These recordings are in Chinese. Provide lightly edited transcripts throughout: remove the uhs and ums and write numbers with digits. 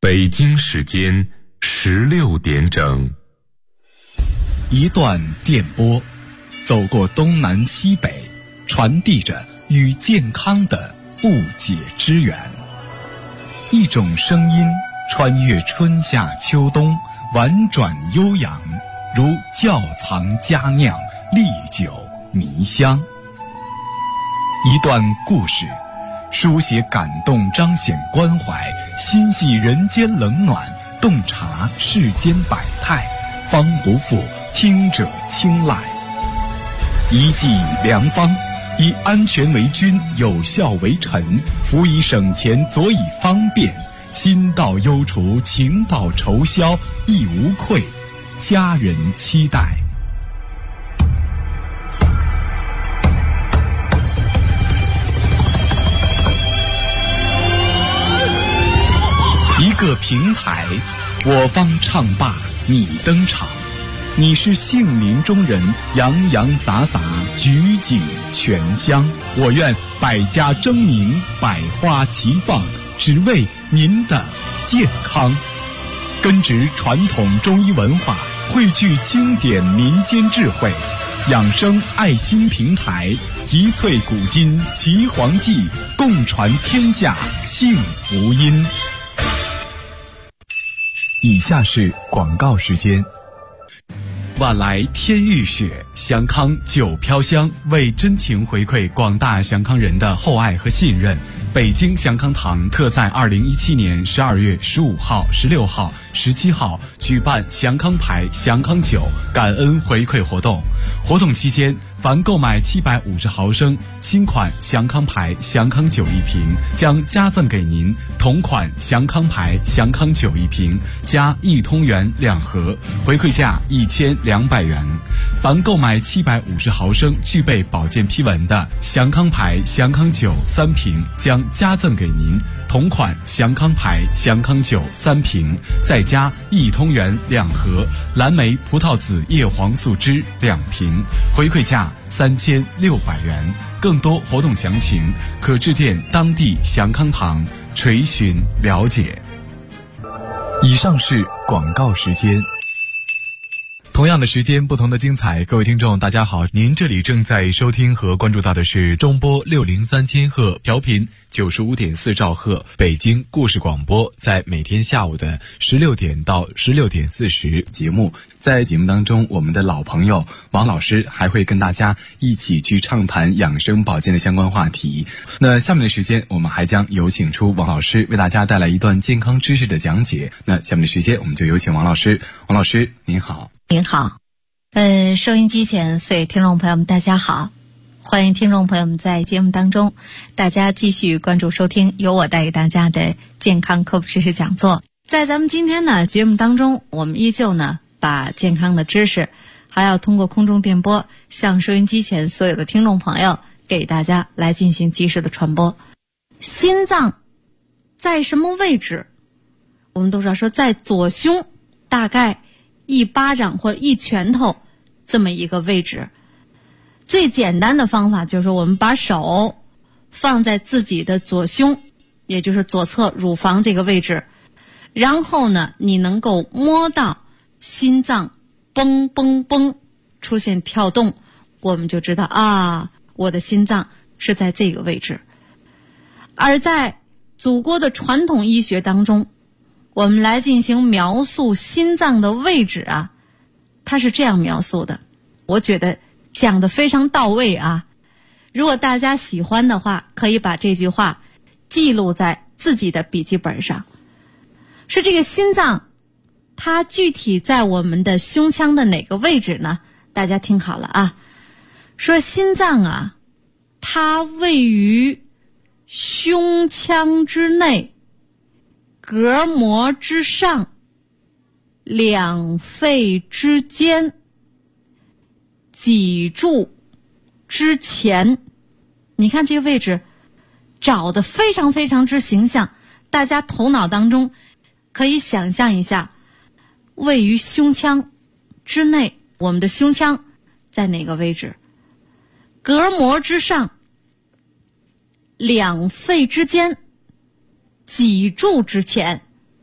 北京时间16点整。 一段电波，走过东南西北，传递着与健康的不解之缘。一种声音穿越春夏秋冬，婉转悠扬，如窖藏佳酿，历久弥香。一段故事，书写感动，彰显关怀，心系人间冷暖，洞察世间百态，方不负听者青睐。一剂良方，以安全为君，有效为臣，辅以省钱，佐以方便，心到忧除，情到愁消，亦无愧，家人期待。一个平台，我方唱罢你登场，你是杏林中人，洋洋洒洒，举景全香。我愿百家争鸣，百花齐放，只为您的健康。根植传统中医文化，汇聚经典民间智慧，养生爱心平台，集萃古今岐黄记，共传天下幸福音。以下是广告时间。晚来天欲雪，祥康酒飘香。为真情回馈广大祥康人的厚爱和信任，北京祥康堂特在2017年12月15号、16号、17号举办祥康牌、祥康酒感恩回馈活动。活动期间，凡购买750毫升新款祥康牌、祥康酒一瓶，将加赠给您同款祥康牌、祥康酒一瓶，加1通元2盒，回馈价1200元。凡购买750毫升具备保健批文的祥康牌、祥康酒3瓶，将加赠给您同款祥康牌、祥康酒3瓶，再加1通元2盒，蓝莓葡萄籽叶黄素汁2瓶，回馈价3600元。更多活动详情可致电当地祥康堂垂询了解。以上是广告时间。同样的时间，不同的精彩。各位听众大家好，您这里正在收听和关注到的是中波603千赫调频95.4兆赫北京故事广播，在每天下午的16点到16点40节目。在节目当中，我们的老朋友王老师还会跟大家一起去畅谈养生保健的相关话题。那下面的时间，我们还将有请出王老师为大家带来一段健康知识的讲解。那下面的时间，我们就有请王老师。王老师您好。 您好，收音机前所有听众朋友们大家好，欢迎听众朋友们在节目当中大家继续关注收听由我带给大家的健康科普知识讲座。在咱们今天呢节目当中，我们依旧呢把健康的知识还要通过空中电波向收音机前所有的听众朋友给大家来进行及时的传播。心脏在什么位置？我们都知道说在左胸大概1巴掌或者1拳头这么一个位置。最简单的方法就是我们把手放在自己的左胸，也就是左侧乳房这个位置，然后呢你能够摸到心脏嘣嘣嘣出现跳动，我们就知道啊，我的心脏是在这个位置。而在祖国的传统医学当中，我们来进行描述心脏的位置啊，它是这样描述的，我觉得讲得非常到位啊。如果大家喜欢的话，可以把这句话记录在自己的笔记本上。是这个心脏，它具体在我们的胸腔的哪个位置呢？大家听好了啊，说心脏啊，它位于胸腔之内，膈膜之上，两肺之间，脊柱之前。你看这个位置找得非常非常之形象，大家头脑当中可以想象一下，位于胸腔之内，我们的胸腔在哪个位置？膈膜之上，两肺之间，脊柱之前。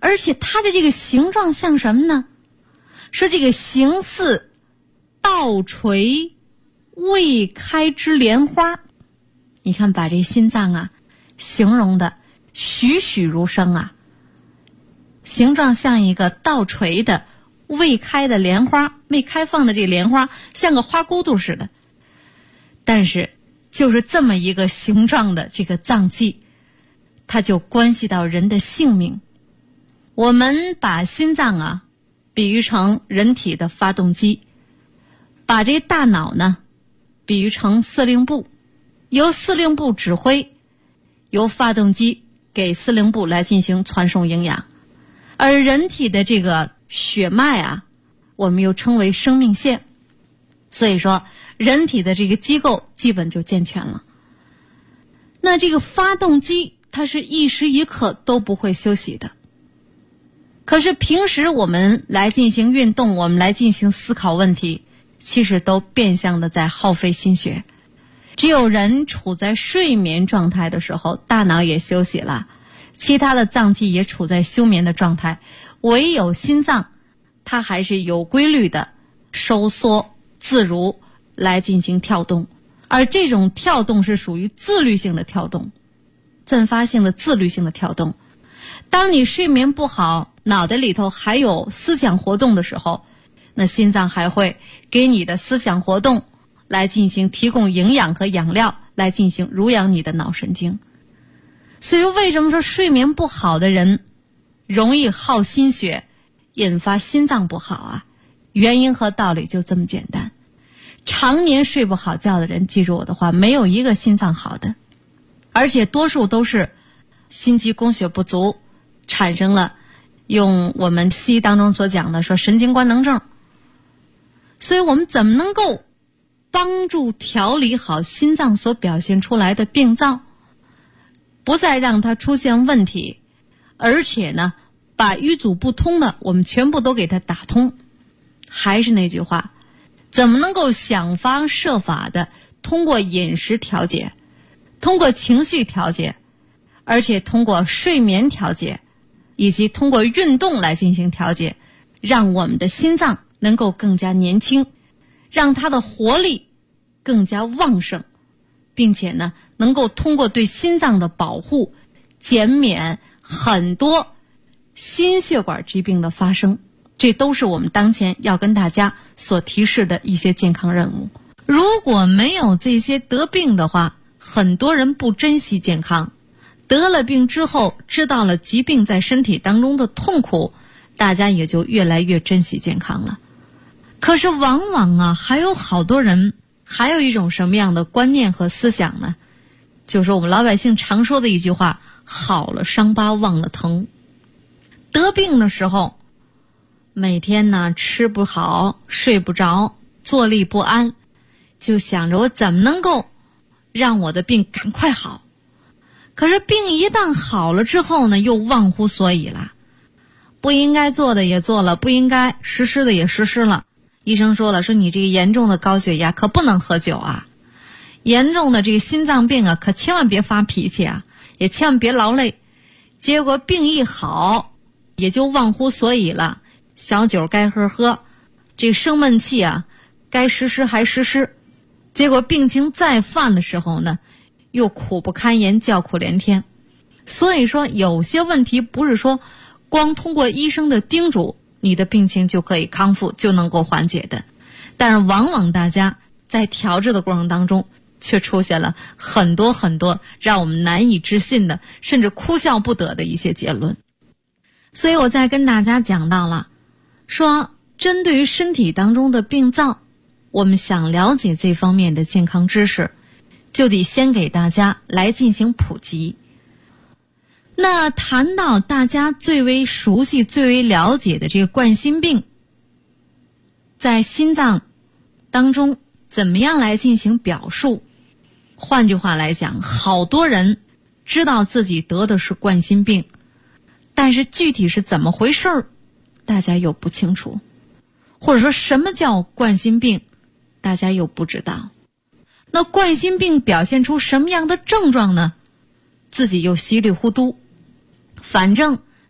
而且它的这个形状像什么呢？说这个形似倒垂未开之莲花。你看把这心脏啊形容的栩栩如生啊，形状像一个倒垂的未开的莲花，未开放的这个莲花像个花骨朵似的。但是就是这么一个形状的这个脏器，它就关系到人的性命。我们把心脏啊比喻成人体的发动机，把这大脑呢比喻成司令部，由司令部指挥，由发动机给司令部来进行传送营养。而人体的这个血脉啊，我们又称为生命线。所以说人体的这个机构基本就健全了。那这个发动机它是一时一刻都不会休息的，可是平时我们来进行运动，我们来进行思考问题，其实都变相的在耗费心血。只有人处在睡眠状态的时候，大脑也休息了，其他的脏器也处在休眠的状态，唯有心脏它还是有规律的收缩自如来进行跳动。而这种跳动是属于自律性的跳动，阵发性的自律性的跳动。当你睡眠不好，脑袋里头还有思想活动的时候，那心脏还会给你的思想活动来进行提供营养和养料，来进行濡养你的脑神经。所以为什么说睡眠不好的人容易耗心血，引发心脏不好啊？原因和道理就这么简单。常年睡不好觉的人，记住我的话，没有一个心脏好的，而且多数都是心肌供血不足，产生了用我们西医当中所讲的说神经官能症。所以我们怎么能够帮助调理好心脏所表现出来的病灶，不再让它出现问题，而且呢把淤阻不通的我们全部都给它打通。还是那句话，怎么能够想方设法的通过饮食调节，通过情绪调节，而且通过睡眠调节，以及通过运动来进行调节，让我们的心脏能够更加年轻，让它的活力更加旺盛，并且呢能够通过对心脏的保护，减免很多心血管疾病的发生。这都是我们当前要跟大家所提示的一些健康任务。如果没有这些得病的话，很多人不珍惜健康，得了病之后知道了疾病在身体当中的痛苦，大家也就越来越珍惜健康了。可是往往啊，还有好多人还有一种什么样的观念和思想呢？就是我们老百姓常说的一句话，好了伤疤忘了疼。得病的时候每天呢吃不好睡不着，坐立不安，就想着我怎么能够让我的病赶快好。可是病一旦好了之后呢，又忘乎所以了，不应该做的也做了，不应该实施的也实施了。医生说了，说你这个严重的高血压可不能喝酒啊，严重的这个心脏病啊可千万别发脾气啊，也千万别劳累。结果病一好也就忘乎所以了，小酒该喝喝，这个生闷气啊该实施还实施，结果病情再犯的时候呢，又苦不堪言，叫苦连天。所以说有些问题不是说光通过医生的叮嘱你的病情就可以康复，就能够缓解的。但是往往大家在调治的过程当中却出现了很多很多让我们难以置信的，甚至哭笑不得的一些结论。所以我再跟大家讲到了，说针对于身体当中的病灶，我们想了解这方面的健康知识，就得先给大家来进行普及。那谈到大家最为熟悉最为了解的这个冠心病，在心脏当中怎么样来进行表述？换句话来讲，好多人知道自己得的是冠心病，但是具体是怎么回事大家又不清楚，或者说什么叫冠心病大家又不知道。那冠心病表现出什么样的症状呢？自己又稀里糊涂。反正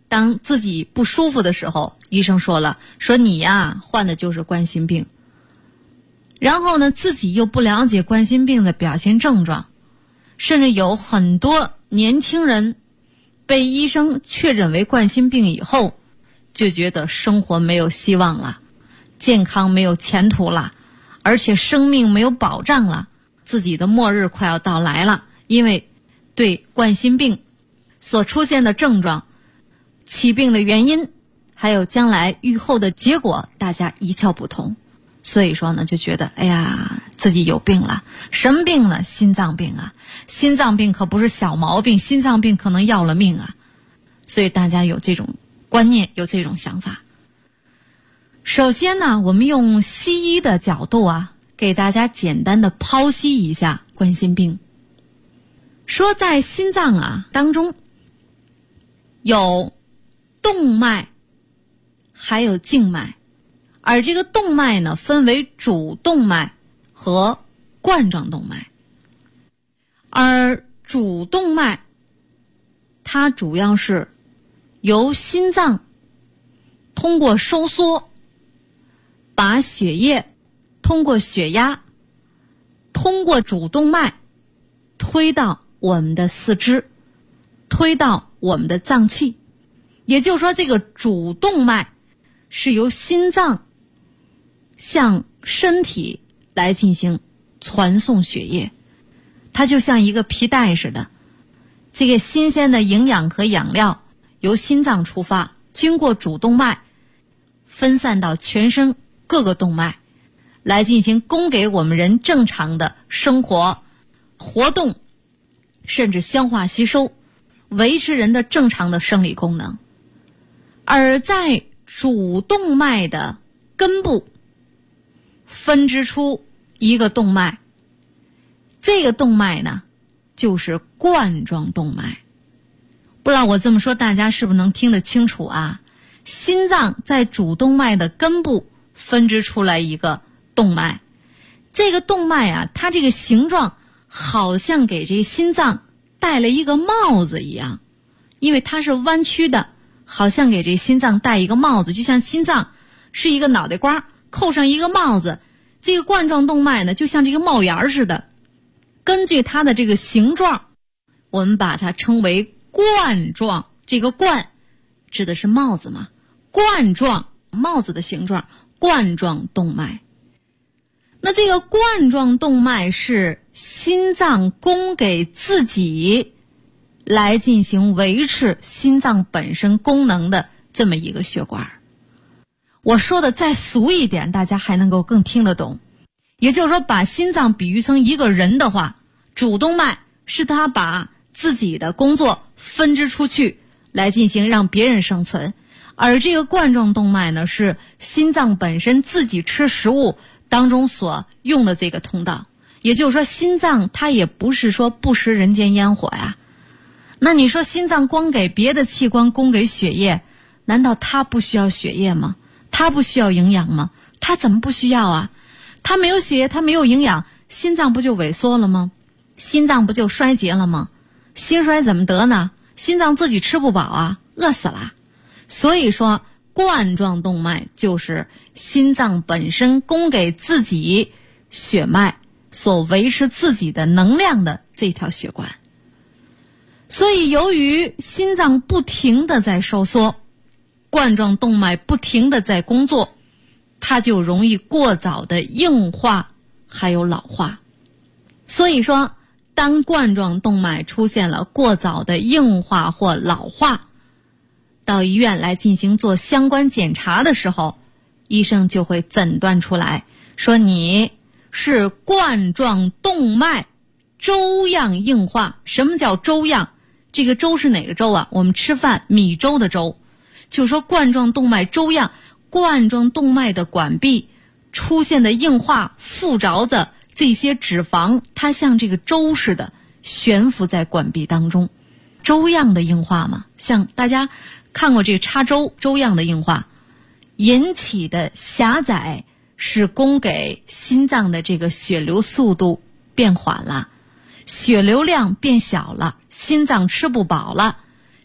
当自己不舒服的时候，医生说了，说你呀患的就是冠心病。然后呢，自己又不了解冠心病的表现症状，甚至有很多年轻人被医生确诊为冠心病以后，就觉得生活没有希望了，健康没有前途了，而且生命没有保障了，自己的末日快要到来了。因为对冠心病所出现的症状、起病的原因，还有将来预后的结果，大家一窍不通。所以说呢，就觉得哎呀，自己有病了。什么病呢？心脏病啊！心脏病可不是小毛病，心脏病可能要了命啊！所以大家有这种观念，有这种想法。首先呢，我们用西医的角度啊，给大家简单的剖析一下冠心病。说在心脏啊当中，有动脉，还有静脉。而这个动脉呢，分为主动脉和冠状动脉。而主动脉，它主要是由心脏通过收缩，把血液通过血压，通过主动脉推到我们的四肢，推到我们的脏器。也就是说，这个主动脉是由心脏向身体来进行传送血液，它就像一个皮带似的，这个新鲜的营养和养料由心脏出发，经过主动脉分散到全身各个动脉，来进行供给我们人正常的生活活动，甚至消化吸收，维持人的正常的生理功能。而在主动脉的根部分支出一个动脉，这个动脉呢就是冠状动脉。不知道我这么说大家是不是能听得清楚啊？心脏在主动脉的根部分支出来一个动脉，这个动脉啊，它这个形状好像给这个心脏戴了一个帽子一样，因为它是弯曲的，好像给这心脏戴一个帽子，就像心脏是一个脑袋瓜，扣上一个帽子。这个冠状动脉呢，就像这个帽檐似的，根据它的这个形状，我们把它称为冠状。这个冠指的是帽子嘛，冠状，帽子的形状，冠状动脉。那这个冠状动脉是心脏供给自己来进行维持心脏本身功能的这么一个血管。我说的再俗一点，大家还能够更听得懂。也就是说，把心脏比喻成一个人的话，主动脉是他把自己的工作分支出去来进行让别人生存，而这个冠状动脉呢，是心脏本身自己吃食物当中所用的这个通道。也就是说，心脏它也不是说不食人间烟火呀。那你说心脏光给别的器官供给血液，难道它不需要血液吗？它不需要营养吗？它怎么不需要啊？它没有血液，它没有营养，心脏不就萎缩了吗？心脏不就衰竭了吗？心衰怎么得呢？心脏自己吃不饱啊，饿死了。所以说，冠状动脉就是心脏本身供给自己血脉所维持自己的能量的这条血管。所以由于心脏不停地在收缩，冠状动脉不停地在工作，它就容易过早的硬化还有老化。所以说，当冠状动脉出现了过早的硬化或老化，到医院来进行做相关检查的时候，医生就会诊断出来，说你是冠状动脉粥样硬化。什么叫粥样？这个粥是哪个粥啊？我们吃饭米粥的粥。就是说冠状动脉粥样，冠状动脉的管壁出现的硬化附着的这些脂肪，它像这个粥似的悬浮在管壁当中。粥样的硬化嘛，像大家看过这个插粥，粥样的硬化引起的狭窄是供给心脏的这个血流速度变缓了，血流量变小了，心脏吃不饱了，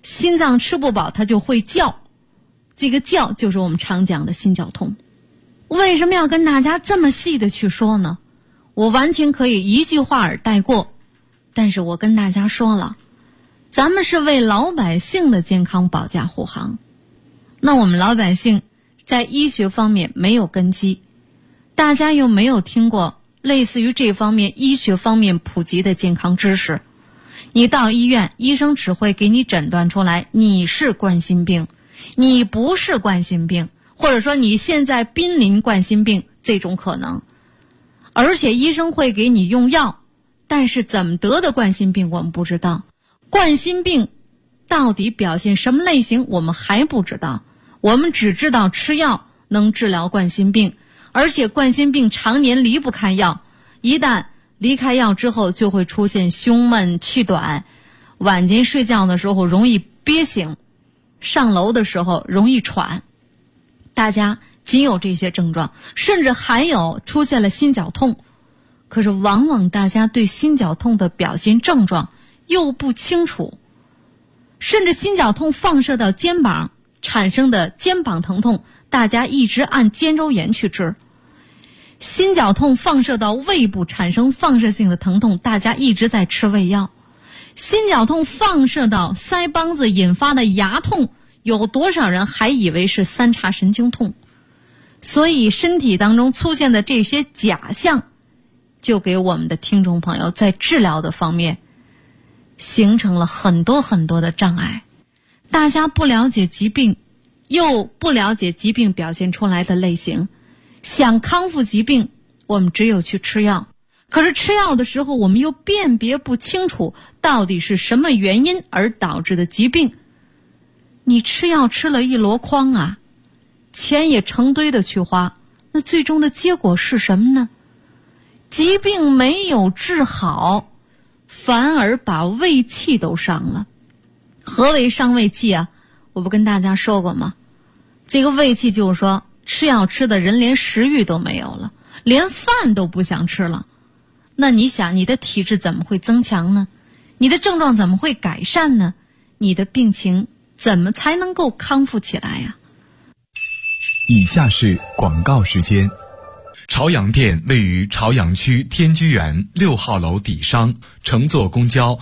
心脏吃不饱它就会叫，这个叫就是我们常讲的心绞痛。为什么要跟大家这么细的去说呢？我完全可以一句话而带过，但是我跟大家说了，咱们是为老百姓的健康保驾护航。那我们老百姓在医学方面没有根基，大家又没有听过类似于这方面医学方面普及的健康知识，你到医院，医生只会给你诊断出来你是冠心病，你不是冠心病，或者说你现在濒临冠心病这种可能。而且医生会给你用药，但是怎么得的冠心病我们不知道，冠心病到底表现什么类型我们还不知道，我们只知道吃药能治疗冠心病，而且冠心病常年离不开药，一旦离开药之后就会出现胸闷气短，晚间睡觉的时候容易憋醒，上楼的时候容易喘，大家仅有这些症状，甚至还有出现了心绞痛。可是往往大家对心绞痛的表现症状又不清楚，甚至心绞痛放射到肩膀产生的肩膀疼痛，大家一直按肩周炎去治；心绞痛放射到胃部产生放射性的疼痛，大家一直在吃胃药；心绞痛放射到腮帮子引发的牙痛，有多少人还以为是三叉神经痛？所以身体当中出现的这些假象，就给我们的听众朋友在治疗的方面形成了很多很多的障碍。大家不了解疾病，又不了解疾病表现出来的类型，想康复疾病，我们只有去吃药。可是吃药的时候，我们又辨别不清楚到底是什么原因而导致的疾病。你吃药吃了一箩筐啊，钱也成堆的去花，那最终的结果是什么呢？疾病没有治好，反而把胃气都伤了。何为伤胃气啊？我不跟大家说过吗？这个胃气就是说，吃药吃的人连食欲都没有了，连饭都不想吃了。那你想，你的体质怎么会增强呢？你的症状怎么会改善呢？你的病情怎么才能够康复起来呀？ 以下是广告时间。朝阳店位于朝阳区天居园6号楼底商，乘坐公交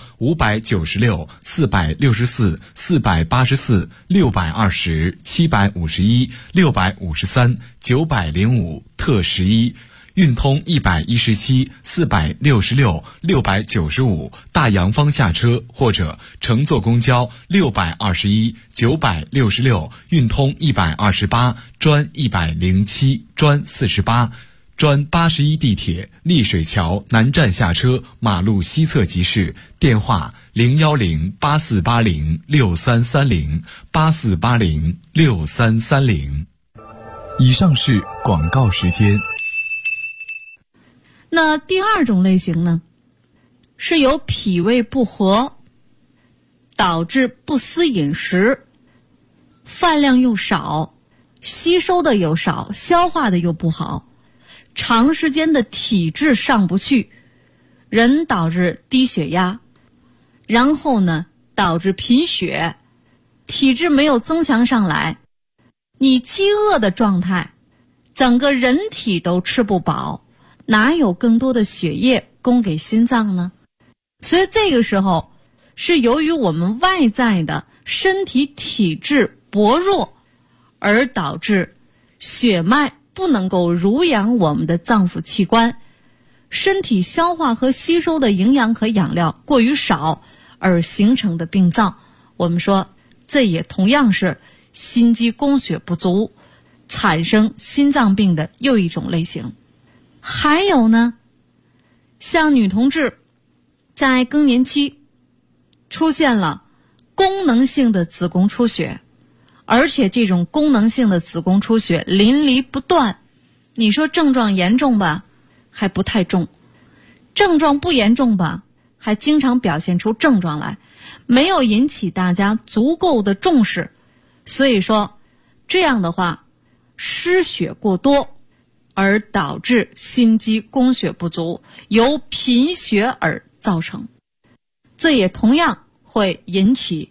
596、464、484、620、751、653、905特11，运通117、466、695大洋坊下车，或者乘坐公交621、966，运通128、专107、专48。专81地铁丽水桥南站下车，马路西侧即是，电话010-8480-6330 8480-6330。以上是广告时间。 那第二种类型呢，是由脾胃不和导致不思饮食，饭量又少，吸收的又少，消化的又不好，长时间的体质上不去，人导致低血压，然后呢导致贫血，体质没有增强上来，你饥饿的状态，整个人体都吃不饱，哪有更多的血液供给心脏呢？所以这个时候是由于我们外在的身体体质薄弱，而导致血脉不能够濡养我们的脏腑器官，身体消化和吸收的营养和养料过于少而形成的病灶。我们说这也同样是心肌供血不足，产生心脏病的又一种类型。还有呢，像女同志在更年期出现了功能性的子宫出血，而且这种功能性的子宫出血淋漓不断，你说症状严重吧，还不太重；症状不严重吧，还经常表现出症状来，没有引起大家足够的重视。所以说这样的话，失血过多而导致心肌供血不足，由贫血而造成，这也同样会引起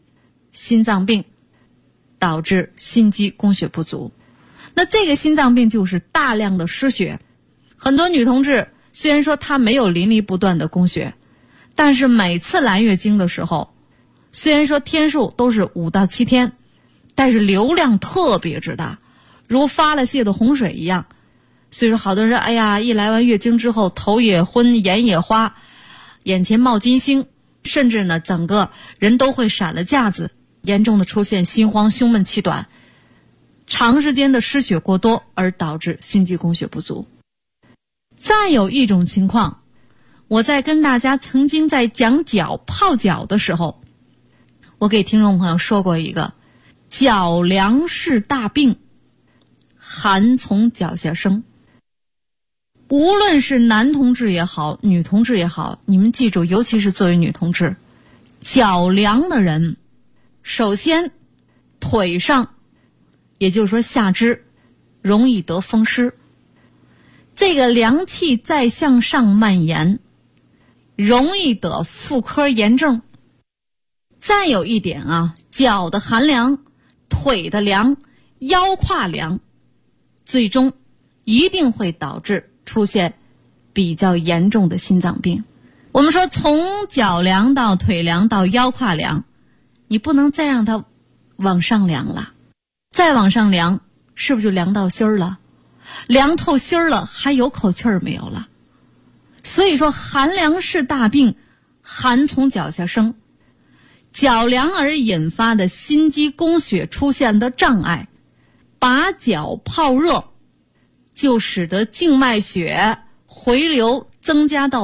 心脏病，导致心肌供血不足。那这个心脏病就是大量的失血。很多女同志虽然说她没有淋漓不断的供血，但是每次来月经的时候，虽然说天数都是5到7天，但是流量特别之大，如发了泄的洪水一样。所以说好多人哎呀，一来完月经之后头也昏，眼也花，眼前冒金星，甚至呢整个人都会闪了架子，严重的出现心慌、胸闷、气短，长时间的失血过多而导致心肌供血不足。再有一种情况，我在跟大家曾经在讲脚泡脚的时候，我给听众朋友说过一个脚凉是大病，寒从脚下生。无论是男同志也好，女同志也好，你们记住，尤其是作为女同志，脚凉的人，首先腿上，也就是说下肢容易得风湿，这个凉气再向上蔓延，容易得妇科炎症。再有一点啊，脚的寒凉，腿的凉，腰胯凉，最终一定会导致出现比较严重的心脏病。我们说从脚凉到腿凉到腰胯凉，你不能再让它往上凉了，再往上凉是不是就凉到心儿了？凉透心儿了，还有口气儿没有了？所以说寒凉是大病，寒从脚下生。脚凉而引发的心肌供血出现的障碍，把脚泡热，就使得静脉血回流增加到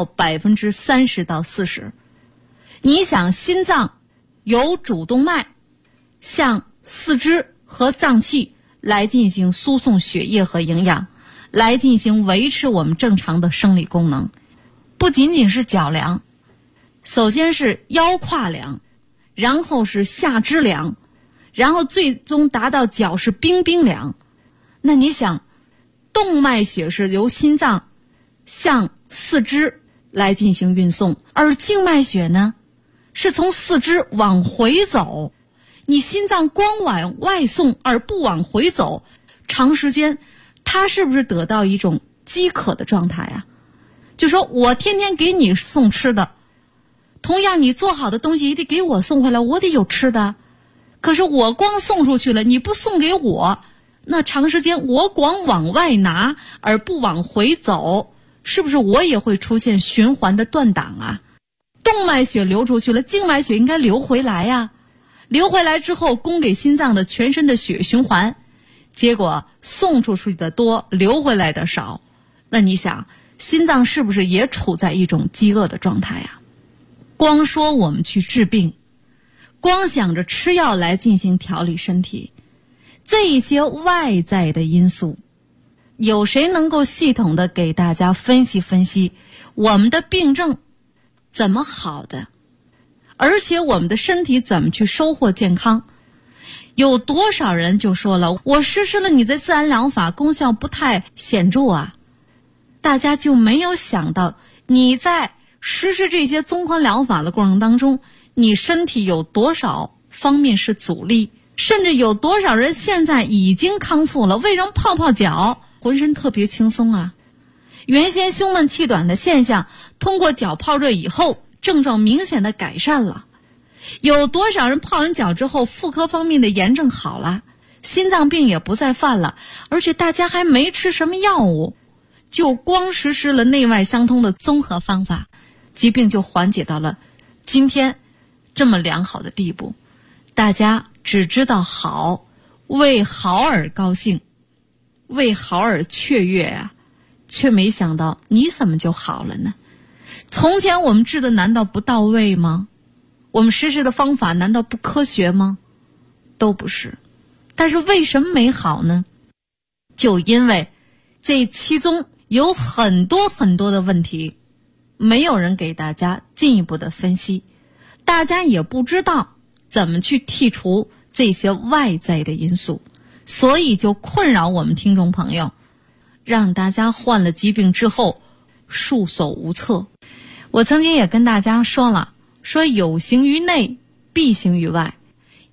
30%到40%。你想，心脏有主动脉向四肢和脏器来进行输送血液和营养，来进行维持我们正常的生理功能。不仅仅是脚凉，首先是腰胯凉，然后是下肢凉，然后最终达到脚是冰冰凉。那你想，动脉血是由心脏向四肢来进行运送，而静脉血呢是从四肢往回走。你心脏光往外送而不往回走，长时间它是不是得到一种饥渴的状态啊？就说我天天给你送吃的，同样你做好的东西也得给我送回来，我得有吃的。可是我光送出去了，你不送给我，那长时间我光往外拿而不往回走，是不是我也会出现循环的断档啊？动脉血流出去了，静脉血应该流回来呀，流回来之后供给心脏的全身的血循环，结果送出去的多，流回来的少。那你想，心脏是不是也处在一种饥饿的状态呀？光说我们去治病，光想着吃药来进行调理身体，这一些外在的因素，有谁能够系统的给大家分析分析我们的病症怎么好的，而且我们的身体怎么去收获健康？有多少人就说了，我实施了你的自然疗法，功效不太显著啊。大家就没有想到，你在实施这些综合疗法的过程当中，你身体有多少方面是阻力，甚至有多少人现在已经康复了，为什么泡泡脚浑身特别轻松啊？原先胸闷气短的现象，通过脚泡热以后，症状明显的改善了。有多少人泡完脚之后，妇科方面的炎症好了，心脏病也不再犯了，而且大家还没吃什么药物，就光实施了内外相通的综合方法，疾病就缓解到了今天这么良好的地步。大家只知道好，为好而高兴，为好而雀跃啊，却没想到你怎么就好了呢？从前我们治的难道不到位吗？我们实施的方法难道不科学吗？都不是。但是为什么没好呢？就因为这其中有很多很多的问题，没有人给大家进一步的分析，大家也不知道怎么去剔除这些外在的因素，所以就困扰我们听众朋友，让大家患了疾病之后束手无策。我曾经也跟大家说了，说有形于内必形于外，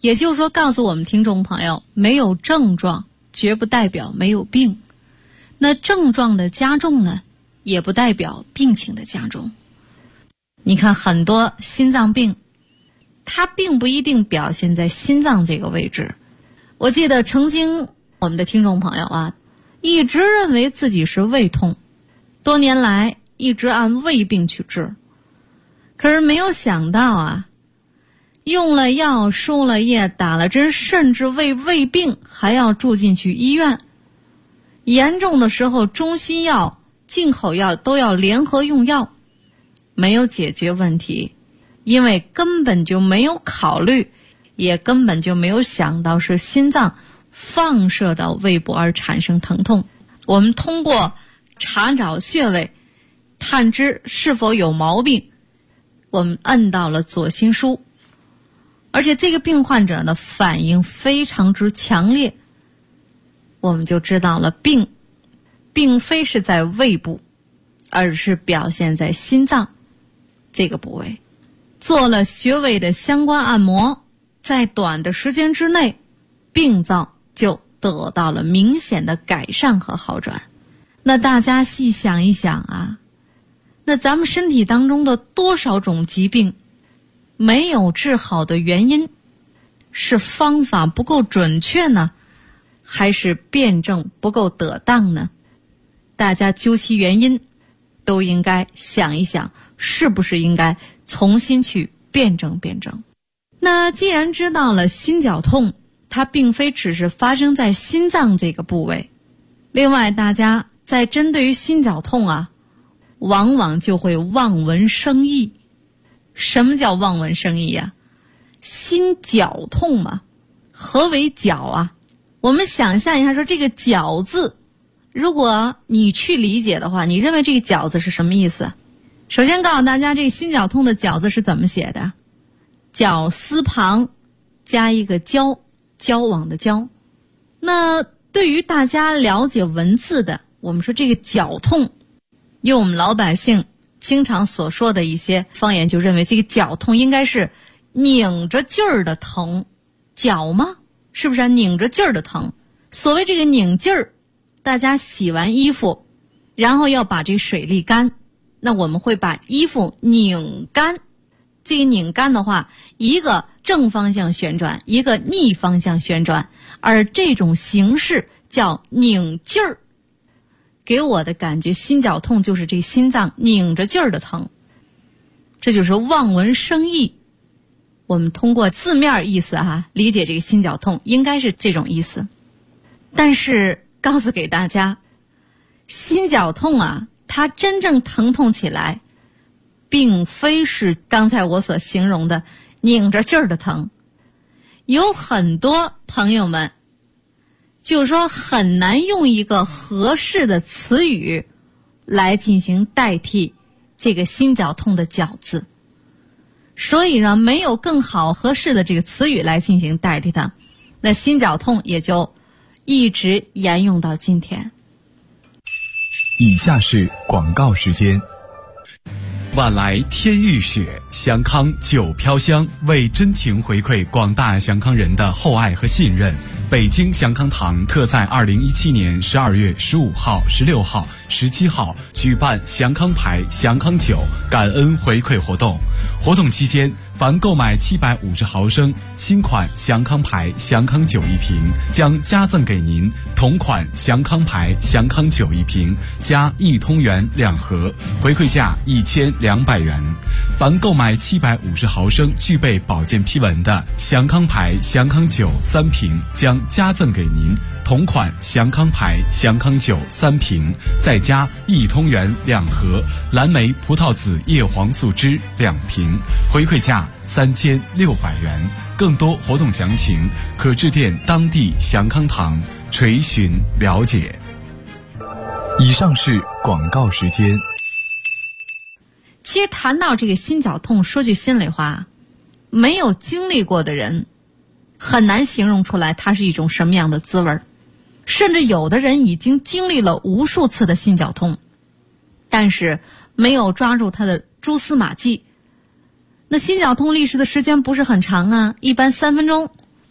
也就是说，告诉我们听众朋友，没有症状绝不代表没有病，那症状的加重呢，也不代表病情的加重。你看很多心脏病，它并不一定表现在心脏这个位置。我记得曾经我们的听众朋友啊，一直认为自己是胃痛，多年来一直按胃病去治，可是没有想到啊，用了药，输了液，打了针，甚至为胃病还要住进去医院。严重的时候，中西药、进口药都要联合用药，没有解决问题，因为根本就没有考虑，也根本就没有想到是心脏放射到胃部而产生疼痛。我们通过查找穴位，探知是否有毛病，我们按到了左心枢，而且这个病患者的反应非常之强烈，我们就知道了病并非是在胃部，而是表现在心脏这个部位。做了穴位的相关按摩，在短的时间之内，病灶就得到了明显的改善和好转。那大家细想一想啊，那咱们身体当中的多少种疾病没有治好的原因，是方法不够准确呢，还是辩证不够得当呢？大家究其原因，都应该想一想，是不是应该重新去辩证辩证。那既然知道了心绞痛，它并非只是发生在心脏这个部位，另外大家在针对于心绞痛啊，往往就会望闻生义。什么叫望闻生义啊？心绞痛嘛，何为绞啊？我们想象一下，说这个绞字，如果你去理解的话，你认为这个绞字是什么意思？首先告诉大家，这个心绞痛的绞字是怎么写的？绞丝旁加一个交，交往的交。那对于大家了解文字的，我们说这个绞痛，用我们老百姓经常所说的一些方言，就认为这个绞痛应该是拧着劲儿的疼。绞吗？是不是拧着劲儿的疼？所谓这个拧劲儿，大家洗完衣服，然后要把这水沥干，那我们会把衣服拧干。这个拧干的话，一个正方向旋转，一个逆方向旋转，而这种形式叫拧劲儿。给我的感觉，心绞痛就是这心脏拧着劲儿的疼，这就是望闻生义。我们通过字面意思理解这个心绞痛，应该是这种意思。但是告诉给大家，心绞痛它真正疼痛起来，并非是刚才我所形容的拧着劲儿的疼。有很多朋友们就是说很难用一个合适的词语来进行代替这个心绞痛的绞字，所以呢，没有更好合适的这个词语来进行代替它，那心绞痛也就一直沿用到今天。 以下是广告时间。晚来天欲雪，祥康久飘香为真情回馈广大祥康人的厚爱和信任，北京祥康堂特在2017年12月15号、16号、17号举办祥康牌、祥康酒感恩回馈活动。活动期间，凡购买750毫升新款祥康牌、祥康酒一瓶，将加赠给您同款祥康牌、祥康酒一瓶加1通元2盒，回馈价1200元。凡购买750毫升具备保健批文的祥康牌、祥康酒3瓶，将加赠给您同款祥康牌、祥康酒3瓶，再加1通元2盒蓝莓葡萄籽叶黄素汁2瓶，回馈价3600元。更多活动详情可致电当地祥康堂垂询了解。以上是广告时间。 其实谈到这个心绞痛，说句心里话，没有经历过的人很难形容出来它是一种什么样的滋味。甚至有的人已经经历了无数次的心绞痛，但是没有抓住它的蛛丝马迹。那心绞痛历时的时间不是很长一般3分钟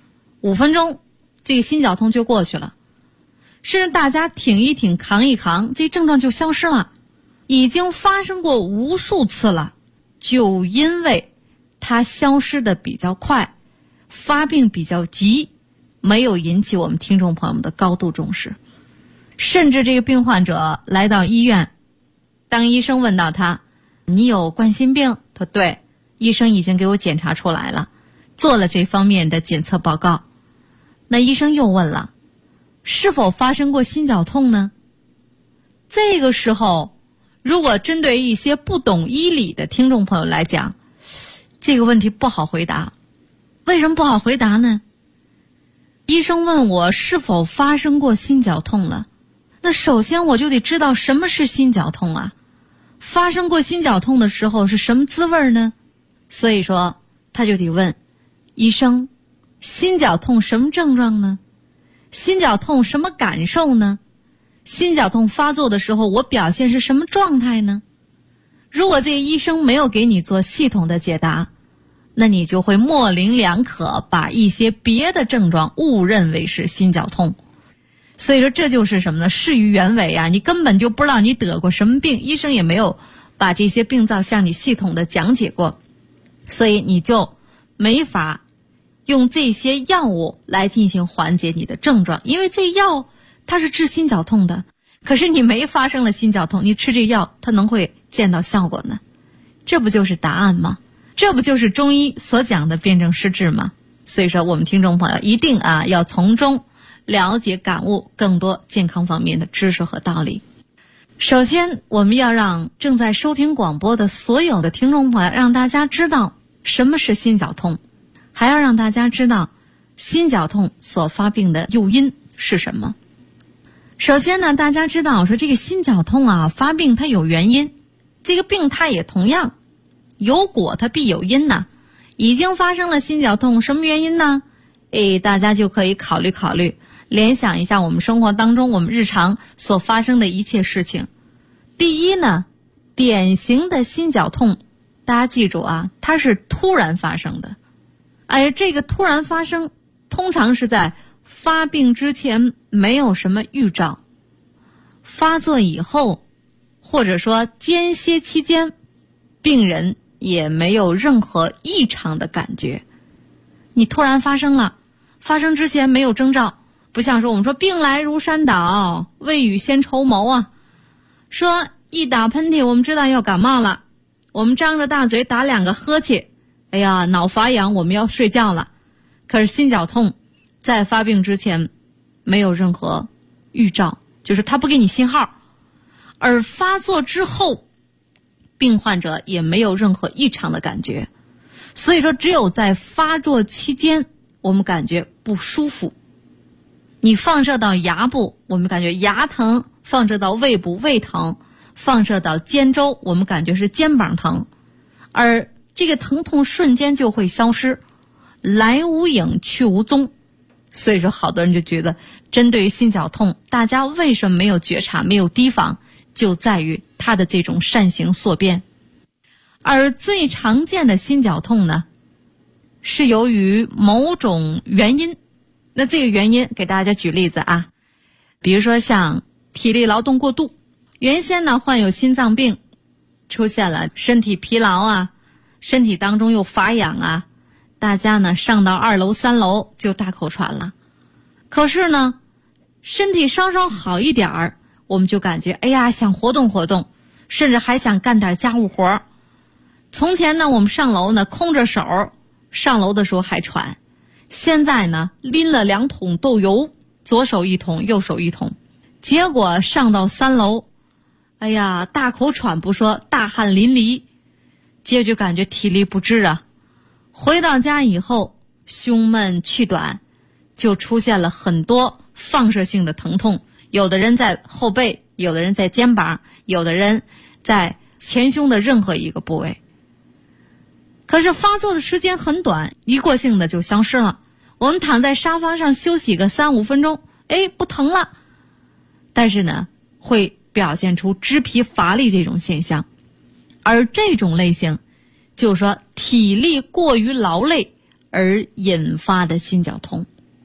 5分钟，这个心绞痛就过去了。甚至大家挺一挺，扛一扛，这症状就消失了。已经发生过无数次了，就因为它消失的比较快，发病比较急，没有引起我们听众朋友们的高度重视。甚至这个病患者来到医院，当医生问到他，你有冠心病？他说对，医生已经给我检查出来了，做了这方面的检测报告。那医生又问了，是否发生过心绞痛呢？这个时候，如果针对一些不懂医理的听众朋友来讲，这个问题不好回答。为什么不好回答呢？医生问我是否发生过心绞痛了，那首先我就得知道什么是心绞痛啊，发生过心绞痛的时候是什么滋味呢？所以说他就得问医生，心绞痛什么症状呢？心绞痛什么感受呢？心绞痛发作的时候我表现是什么状态呢？如果这个医生没有给你做系统的解答，那你就会模棱两可，把一些别的症状误认为是心绞痛。所以说这就是什么呢？事与愿违啊！你根本就不知道你得过什么病，医生也没有把这些病灶向你系统的讲解过，所以你就没法用这些药物来进行缓解你的症状。因为这药它是治心绞痛的，可是你没发生了心绞痛，你吃这药它能会见到效果呢？这不就是答案吗？这不就是中医所讲的辨证施治吗？所以说我们听众朋友一定要从中了解感悟更多健康方面的知识和道理。首先我们要让正在收听广播的所有的听众朋友，让大家知道什么是心绞痛，还要让大家知道心绞痛所发病的诱因是什么。首先呢，大家知道说这个心绞痛发病它有原因，这个病它也同样有果它必有因呐。已经发生了心绞痛，什么原因呢？大家就可以考虑考虑，联想一下我们生活当中我们日常所发生的一切事情。第一呢，典型的心绞痛，大家记住它是突然发生的。这个突然发生通常是在发病之前没有什么预兆，发作以后或者说间歇期间，病人也没有任何异常的感觉。你突然发生了，发生之前没有征兆，不像说我们说病来如山倒，未雨先绸缪说一打喷嚏我们知道要感冒了，我们张着大嘴打2个呵欠，脑发痒我们要睡觉了。可是心绞痛在发病之前没有任何预兆，就是它不给你信号，而发作之后病患者也没有任何异常的感觉。所以说只有在发作期间我们感觉不舒服，你放射到牙部我们感觉牙疼，放射到胃部胃疼，放射到肩周我们感觉是肩膀疼，而这个疼痛瞬间就会消失，来无影去无踪。所以说好多人就觉得针对于心绞痛大家为什么没有觉察没有提防，就在于它的这种善行所变。而最常见的心绞痛呢，是由于某种原因。那这个原因给大家举例子比如说像体力劳动过度，原先呢患有心脏病，出现了身体疲劳身体当中又发痒大家呢上到2楼3楼就大口喘了。可是呢身体稍稍好一点儿，我们就感觉想活动活动，甚至还想干点家务活。从前呢我们上楼呢空着手，上楼的时候还喘，现在呢拎了2桶豆油，左手1桶右手1桶，结果上到3楼大口喘不说，大汗淋漓，结果就感觉体力不支回到家以后胸闷气短，就出现了很多放射性的疼痛，有的人在后背，有的人在肩膀，有的人在前胸的任何一个部位。可是发作的时间很短，一过性的就消失了，我们躺在沙发上休息个3-5分钟不疼了，但是呢会表现出肢疲乏力这种现象。而这种类型就是说体力过于劳累而引发的心绞痛。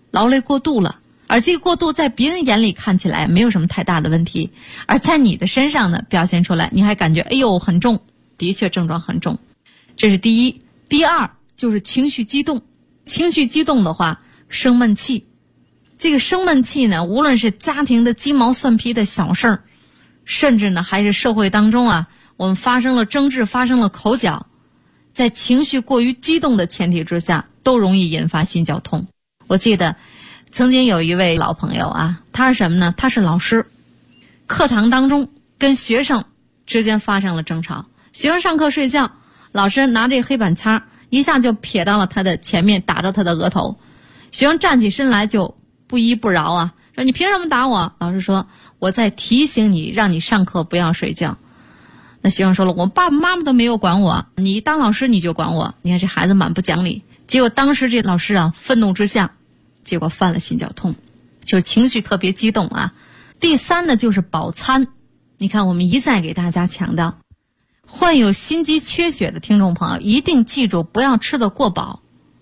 劳累过度了，而这个过度在别人眼里看起来没有什么太大的问题，而在你的身上呢表现出来，你还感觉哎呦很重，的确症状很重。这是第一。第二就是情绪激动，情绪激动的话生闷气。这个生闷气呢，无论是家庭的鸡毛蒜皮的小事儿，甚至呢还是社会当中我们发生了争执，发生了口角，在情绪过于激动的前提之下，都容易引发心绞痛。我记得曾经有一位老朋友他是什么呢？他是老师，课堂当中跟学生之间发生了争吵，学生上课睡觉，老师拿这黑板擦一下就撇到了他的前面，打着他的额头。学生站起身来就不依不饶说你凭什么打我？老师说我在提醒你，让你上课不要睡觉。那学生说了，我爸爸妈妈都没有管我，你当老师你就管我。你看这孩子蛮不讲理。结果当时这老师愤怒之下，结果犯了心绞痛，就是情绪特别激动第三呢就是饱餐。你看我们一再给大家强调，患有心肌缺血的听众朋友一定记住，不要吃得过饱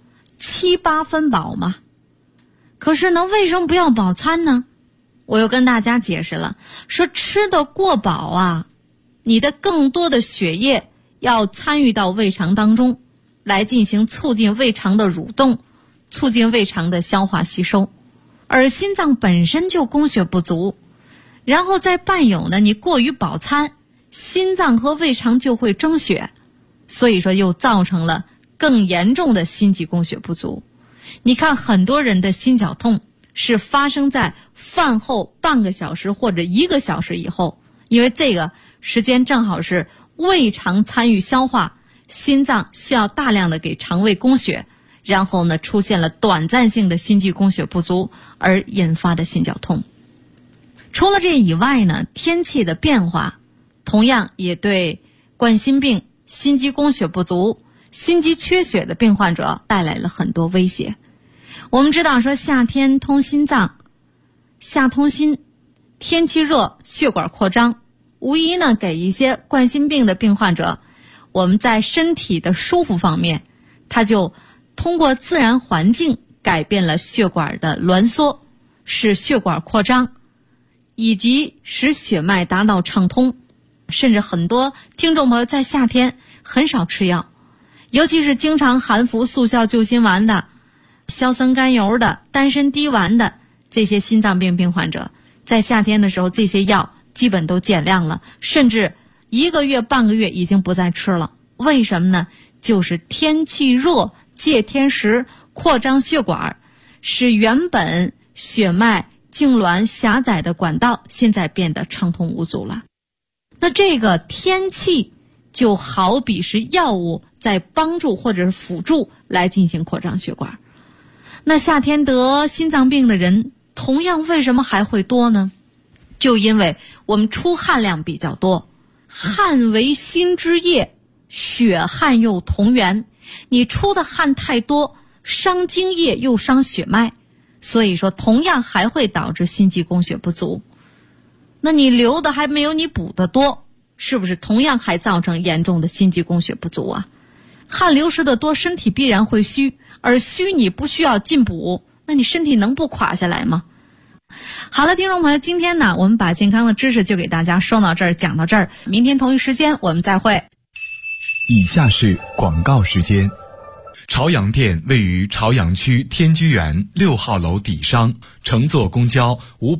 ，7、8分饱嘛。可是呢，为什么不要饱餐呢？我又跟大家解释了，说吃得过饱你的更多的血液要参与到胃肠当中，来进行促进胃肠的蠕动，促进胃肠的消化吸收。而心脏本身就供血不足，然后再伴有呢你过于饱餐，心脏和胃肠就会争血，所以说又造成了更严重的心肌供血不足。你看很多人的心绞痛是发生在饭后半个小时或者1个小时以后，因为这个时间正好是胃肠参与消化，心脏需要大量的给肠胃供血，然后呢出现了短暂性的心肌供血不足而引发的心绞痛。除了这以外呢，天气的变化同样也对冠心病、心肌供血不足、心肌缺血的病患者带来了很多威胁。我们知道说夏天通心脏，夏通心，天气热血管扩张，无疑呢给一些冠心病的病患者，我们在身体的舒服方面，它就通过自然环境改变了血管的挛缩，使血管扩张，以及使血脉达到畅通。甚至很多听众朋友在夏天很少吃药，尤其是经常含服速效救心丸的、硝酸甘油的、丹参滴丸的这些心脏病病患者，在夏天的时候这些药基本都减量了，甚至1个月半个月已经不再吃了。为什么呢？就是天气热，借天时扩张血管，使原本血脉痉挛狭窄的管道现在变得畅通无阻了。那这个天气就好比是药物在帮助或者是辅助来进行扩张血管。那夏天得心脏病的人同样为什么还会多呢？就因为我们出汗量比较多，汗为心之液，血汗又同源，你出的汗太多，伤津液又伤血脉，所以说同样还会导致心肌供血不足。那你流的还没有你补的多，是不是同样还造成严重的心肌供血不足汗流失的多，身体必然会虚，而虚你不需要进补，那你身体能不垮下来吗？好了，听众朋友，今天呢我们把健康的知识就给大家说到这儿，讲到这儿，明天同一时间我们再会。 以下是广告时间。朝阳店位于朝阳区天居园6号楼底商，乘坐公交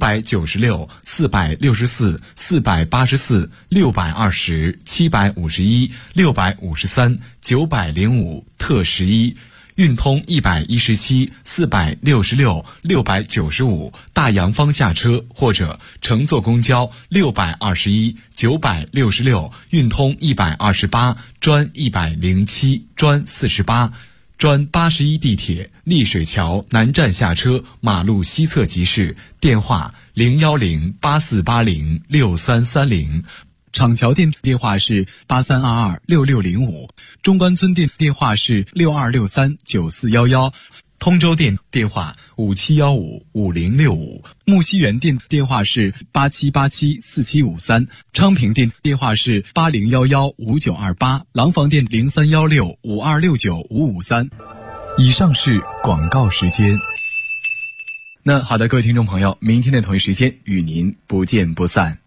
596、464、484、620、751、653、905特11，运通117、466、695大洋方下车，或者乘坐公交621、966，运通128、专107、专48。专81地铁丽水桥南站下车，马路西侧即市，电话01084806330。厂桥店电话是83226605，中关村店电话是62639411，通州店电话57155065，木樨园店电话是87874753，昌平店电话是80115928，廊坊店031652695553。以上是广告时间。 那好的，各位听众朋友，明天的同一时间与您不见不散。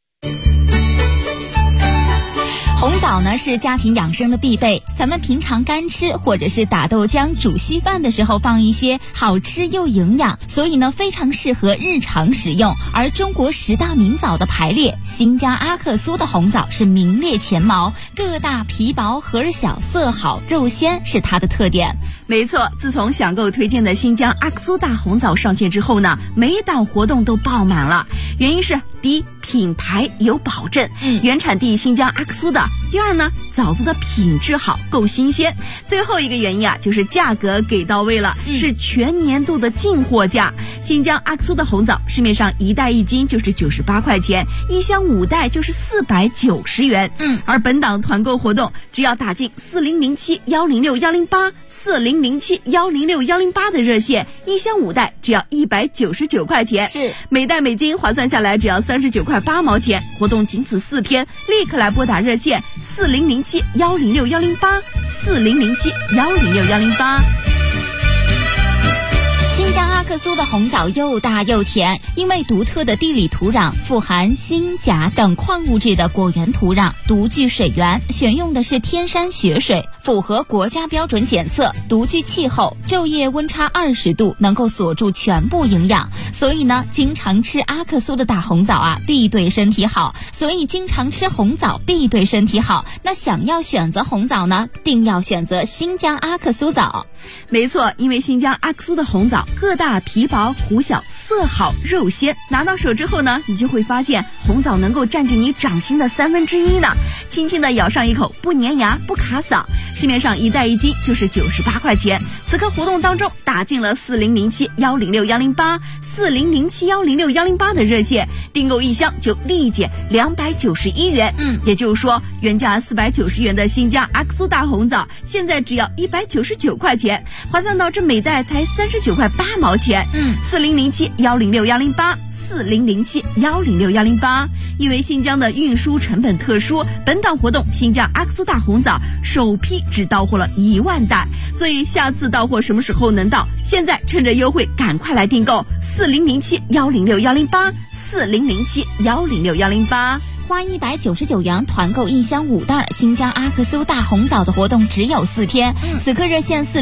红枣呢是家庭养生的必备，咱们平常干吃或者是打豆浆煮稀饭的时候放一些，好吃又营养，所以呢非常适合日常食用。而中国10大名枣的排列，新疆阿克苏的红枣是名列前茅，个大皮薄核小，色好肉鲜是它的特点。 没错，自从享购推荐的新疆阿克苏大红枣上线之后呢，每档活动都爆满了。原因是第一，品牌有保证，原产地新疆阿克苏的；第二呢，枣子的品质好，够新鲜；最后一个原因啊，就是价格给到位了，是全年度的进货价。新疆阿克苏的红枣市面上1袋1斤就是98块钱，1箱5袋就是490元。而本档团购活动，只要打进40071061084007106108的热线，1箱5袋只要199块钱， 是每袋每斤划算下来只要39块8毛钱。活动仅此4天，立刻来拨打热线40071061084007106108。 新疆阿克苏的红枣又大又甜，因为独特的地理土壤，富含锌、钾等矿物质的果园土壤，独具水源，选用的是天山雪水，符合国家标准检测，独具气候，昼夜温差20度，能够锁住全部营养。所以呢，经常吃阿克苏的大红枣啊，必对身体好。所以经常吃红枣必对身体好。那想要选择红枣呢，定要选择新疆阿克苏枣。 没错，因为新疆阿克苏的红枣个大皮薄核小，色好肉鲜。拿到手之后呢，你就会发现红枣能够占据你掌心的1/3呢，轻轻的咬上一口，不粘牙不卡嗓。市面上1袋1斤就是98块钱。此刻活动当中打进了40071061084007106108的热线，订购1箱就立减291元。也就是说，原价490元的新疆阿克苏大红枣，现在只要199块钱，划算到这每袋才39块8毛钱。40071061084007106108。因为新疆的运输成本特殊，本档活动新疆阿克苏大红枣首批只到货了1万袋，所以下次到货什么时候能到？现在趁着优惠赶快来订购40071061084007106108。 花199元团购1箱5袋新疆阿克苏大红枣的活动只有4天。此刻热线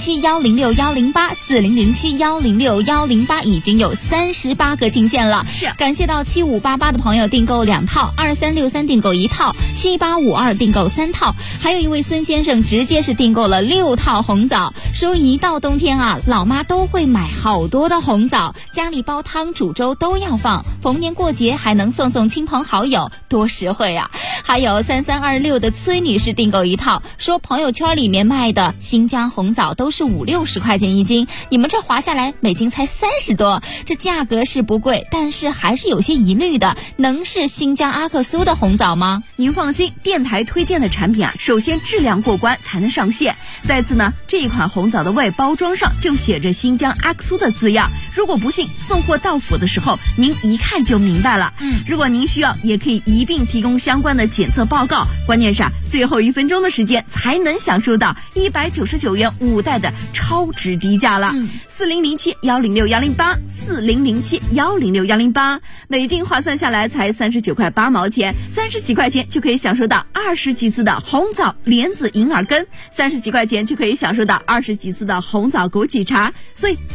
40071061084007106108已经有38个进线了。感谢到7588的朋友订购2套，2363订购1套，7852订购3套，还有一位孙先生直接是订购了6套红枣，说一到冬天啊，老妈都会买好多的红枣，家里煲汤煮粥都要放，逢年过节还能送亲朋好友，多实惠啊。还有3326的崔女士订购1套，说朋友圈里面卖的新疆红枣都是50-60块钱1斤，你们这划下来每斤才30多，这价格是不贵，但是还是有些疑虑的，能是新疆阿克苏的红枣吗？ 您放心，电台推荐的产品啊，首先质量过关才能上线。再次呢，这一款红枣的外包装上就写着新疆阿克苏的字样，如果不信，送货到府的时候您一看就明白了。如果您需要，也可以一并提供相关的检测报告，关键是最后1分钟的时间才能享受到199元5袋的超值低价了。40071061084007106108，每斤划算下来才39块8毛钱，30几块钱就可以享受到20几次的红枣莲子银耳羹，30几块钱就可以享受到20几次的红枣枸杞茶。所以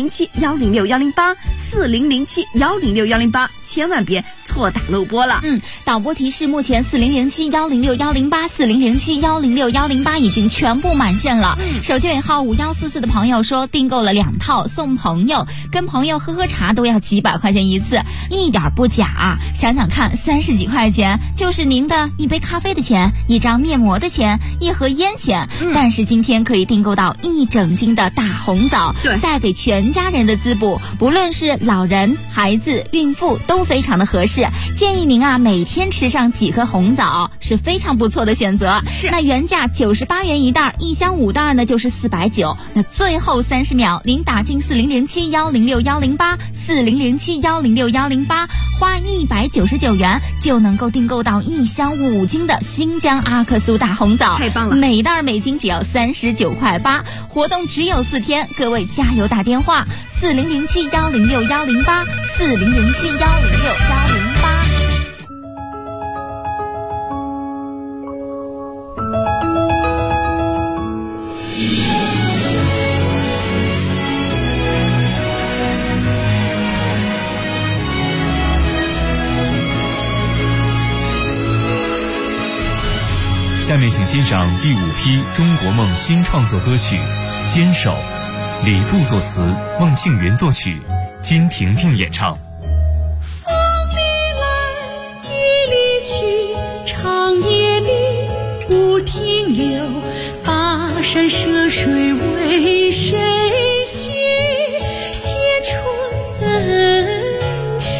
40071061084007106108，千万别错打漏播了。 导播提示，目前40071061084007106108已经全部满线了。手机尾号5144的朋友说订购了2套送朋友，跟朋友喝茶都要几百块钱一次，一点不假。想想看，30几块钱就是您的一杯咖啡的钱，一张面膜的钱，一盒烟钱。但是今天可以订购到1整斤的大红枣，带给全家人的滋补，不论是老人、孩子、孕妇都非常的合适。建议您啊，每每天吃上几颗红枣是非常不错的选择。 是， 那原价98元一袋，一箱5袋呢就是490。那最后30秒，您打进4007106108，4007106108，花199元就能够订购到1箱5斤的新疆阿克苏大红枣， 太棒了！ 每袋每斤只要39.8块。活动只有4天，各位加油打电话4007106108，4007106108。 下面请欣赏第5批中国梦新创作歌曲《坚守》，李杜作词，孟庆元作曲，金婷婷演唱。 风里来，雨里去，长夜里不停留，跋山涉水为谁许？写春秋。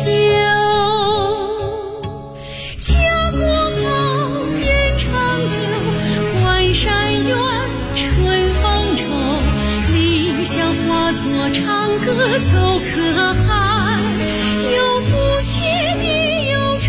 家国好，人长久，关山远，春风愁。理想化作长歌走可海，有不切的忧愁。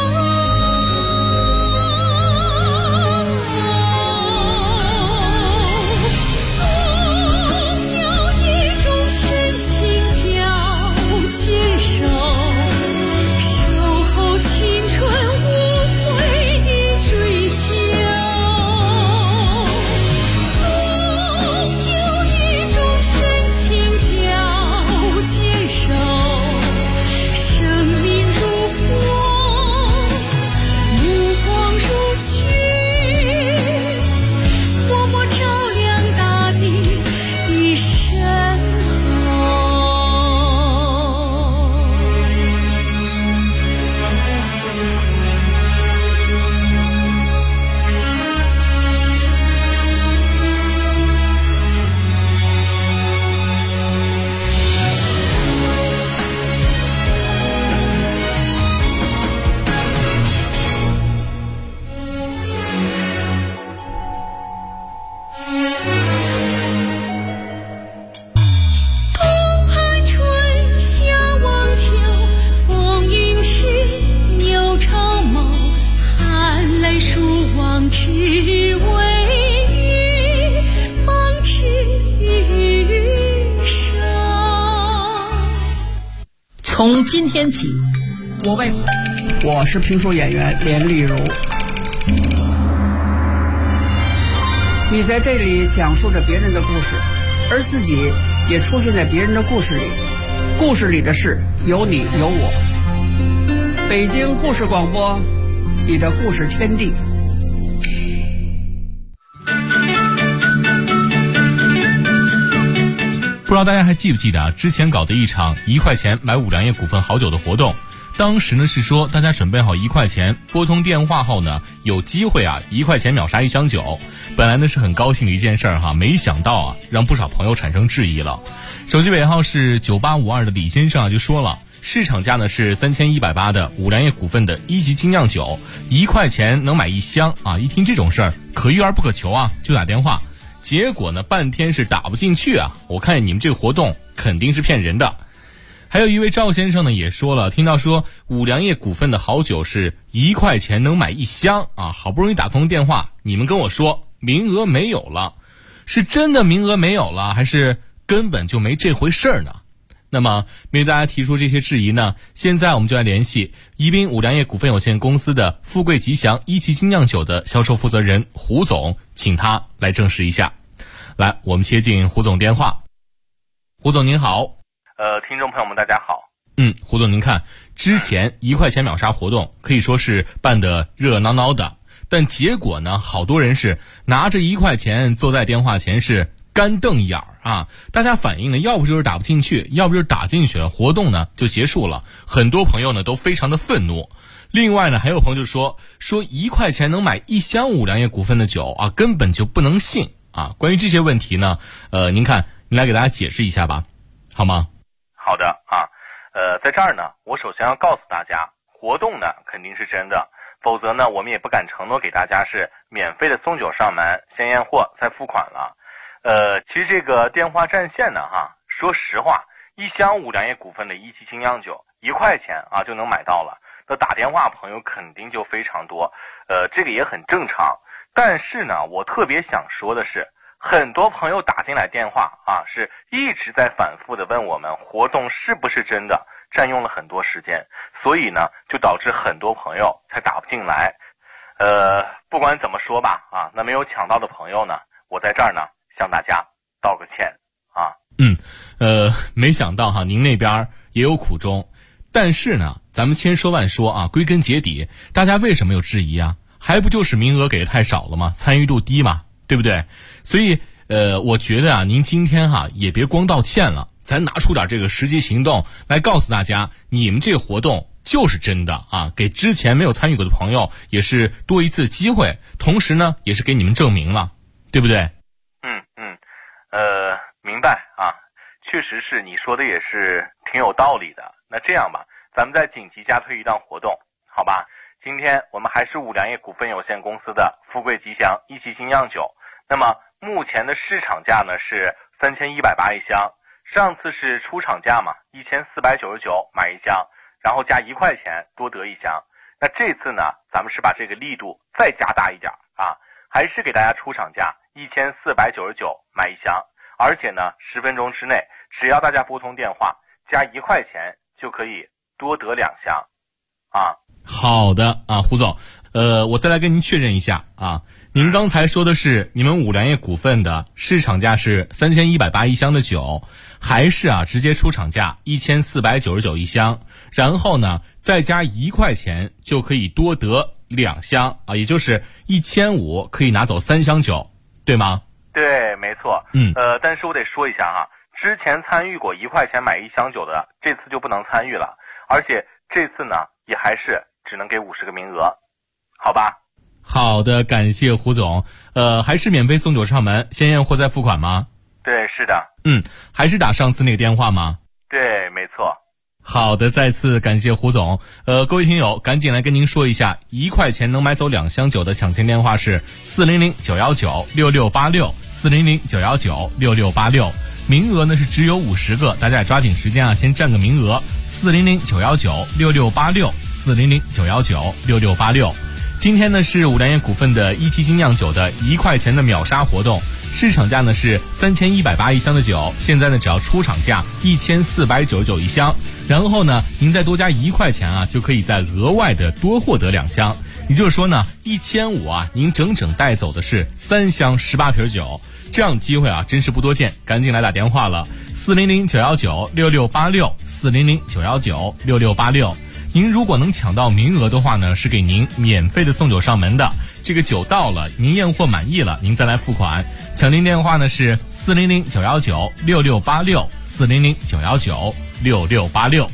总有一种深情叫坚守，守候青春无悔的追求。总有一种深情叫坚守，生命如火，目光如炬，默默照亮大地的身后。东盼春，夏望秋，风云时，鸟巢谋，寒来暑往，只为与梦之手。 从今天起，我是评书演员连丽如。你在这里讲述着别人的故事，而自己也出现在别人的故事里。故事里的事有你有我。北京故事广播，你的故事天地。 不知道大家还记不记得之前搞的一场1块钱买五粮液股份好酒的活动。当时呢是说大家准备好1块钱，拨通电话后呢有机会1块钱秒杀1箱酒。本来呢是很高兴的一件事儿没想到让不少朋友产生质疑了。手机尾号是9852的李先生就说了，市场价呢是3180的五粮液股份的1级精酿酒，1块钱能买1箱一听这种事儿可遇而不可求就打电话。结果呢半天是打不进去我看见你们这个活动肯定是骗人的。还有一位赵先生呢也说了，听到说五粮液股份的好酒是1块钱能买1箱好不容易打通电话，你们跟我说名额没有了，是真的名额没有了，还是根本就没这回事儿呢？那么面对大家提出这些质疑呢，现在我们就来联系宜宾五粮液股份有限公司的富贵吉祥1级精酿酒的销售负责人胡总，请他来证实一下。来，我们接进胡总电话。胡总您好。 听众朋友们大家好。 胡总您看，之前1块钱秒杀活动可以说是办得热热闹闹的，但结果呢好多人是拿着1块钱坐在电话前是干瞪眼大家反映呢要不就是打不进去，要不就是打进去了，活动呢就结束了。很多朋友呢都非常的愤怒。另外呢还有朋友就说1块钱能买1箱五粮液股份的酒根本就不能信关于这些问题呢您来给大家解释一下吧，好吗？ 好的在这儿呢我首先要告诉大家， 活动呢肯定是真的，否则呢我们也不敢承诺给大家是免费的送酒上门，先验货再付款了。其实这个电话占线呢说实话，一箱五粮液股份的一汽精酿酒1块钱就能买到了，那打电话朋友肯定就非常多，这个也很正常。但是呢，我特别想说的是，很多朋友打进来电话是一直在反复的问我们活动是不是真的，占用了很多时间，所以呢就导致很多朋友才打不进来。不管怎么说吧那没有抢到的朋友呢，我在这儿呢向大家道个歉没想到您那边也有苦衷，但是呢咱们千说万说归根结底大家为什么有质疑还不就是名额给的太少了吗？参与度低嘛，对不对？所以我觉得您今天也别光道歉了，咱拿出点这个实际行动来告诉大家，你们这个活动就是真的给之前没有参与过的朋友也是多一次机会，同时呢也是给你们证明了，对不对？ 明白确实是你说的也是挺有道理的。那这样吧，咱们再紧急加推一档活动，好吧？今天我们还是五粮液股份有限公司的富贵吉祥一汽精酿酒，那么目前的市场价呢是3180一箱，上次是出厂价嘛，1499买一箱，然后加1块钱多得一箱。那这次呢，咱们是把这个力度再加大一点还是给大家出厂价1499买一箱，而且呢10分钟之内，只要大家拨通电话加1块钱就可以多得2箱好的胡总，我再来跟您确认一下您刚才说的是你们五粮液股份的市场价是3180一箱的酒，还是直接出厂价1499一箱，然后呢再加1块钱就可以多得2箱也就是1500可以拿走3箱酒，对吗？ 对，没错。但是我得说一下之前参与过1块钱买1箱酒的，这次就不能参与了，而且这次呢也还是只能给50个名额，好吧？ 好的，感谢胡总。还是免费送酒上门，先验货再付款吗？ 对，是的。 还是打上次那个电话吗？ 对，没错。 好的，再次感谢胡总。各位听友，赶紧来跟您说一下，1块钱能买走2箱酒的抢签电话是400-919-6686，400-919-6686。名额呢是只有50个，大家也抓紧时间先占个名额。400-919-6686，400-919-6686。今天呢是五粮液股份的一汽精酿酒的1块钱的秒杀活动，市场价呢是3180一箱的酒，现在呢只要出厂价1499一箱，然后呢您再多加1块钱就可以再额外的多获得2箱，也就是说呢1500您整整带走的是3箱18瓶酒，这样的机会真是不多见，赶紧来打电话了，400-919-6686，400-919-6686。您如果能抢到名额的话呢，是给您免费的送酒上门的，这个酒到了您验货满意了，您再来付款。抢订电话呢是400-919-6686， 400-919-6686。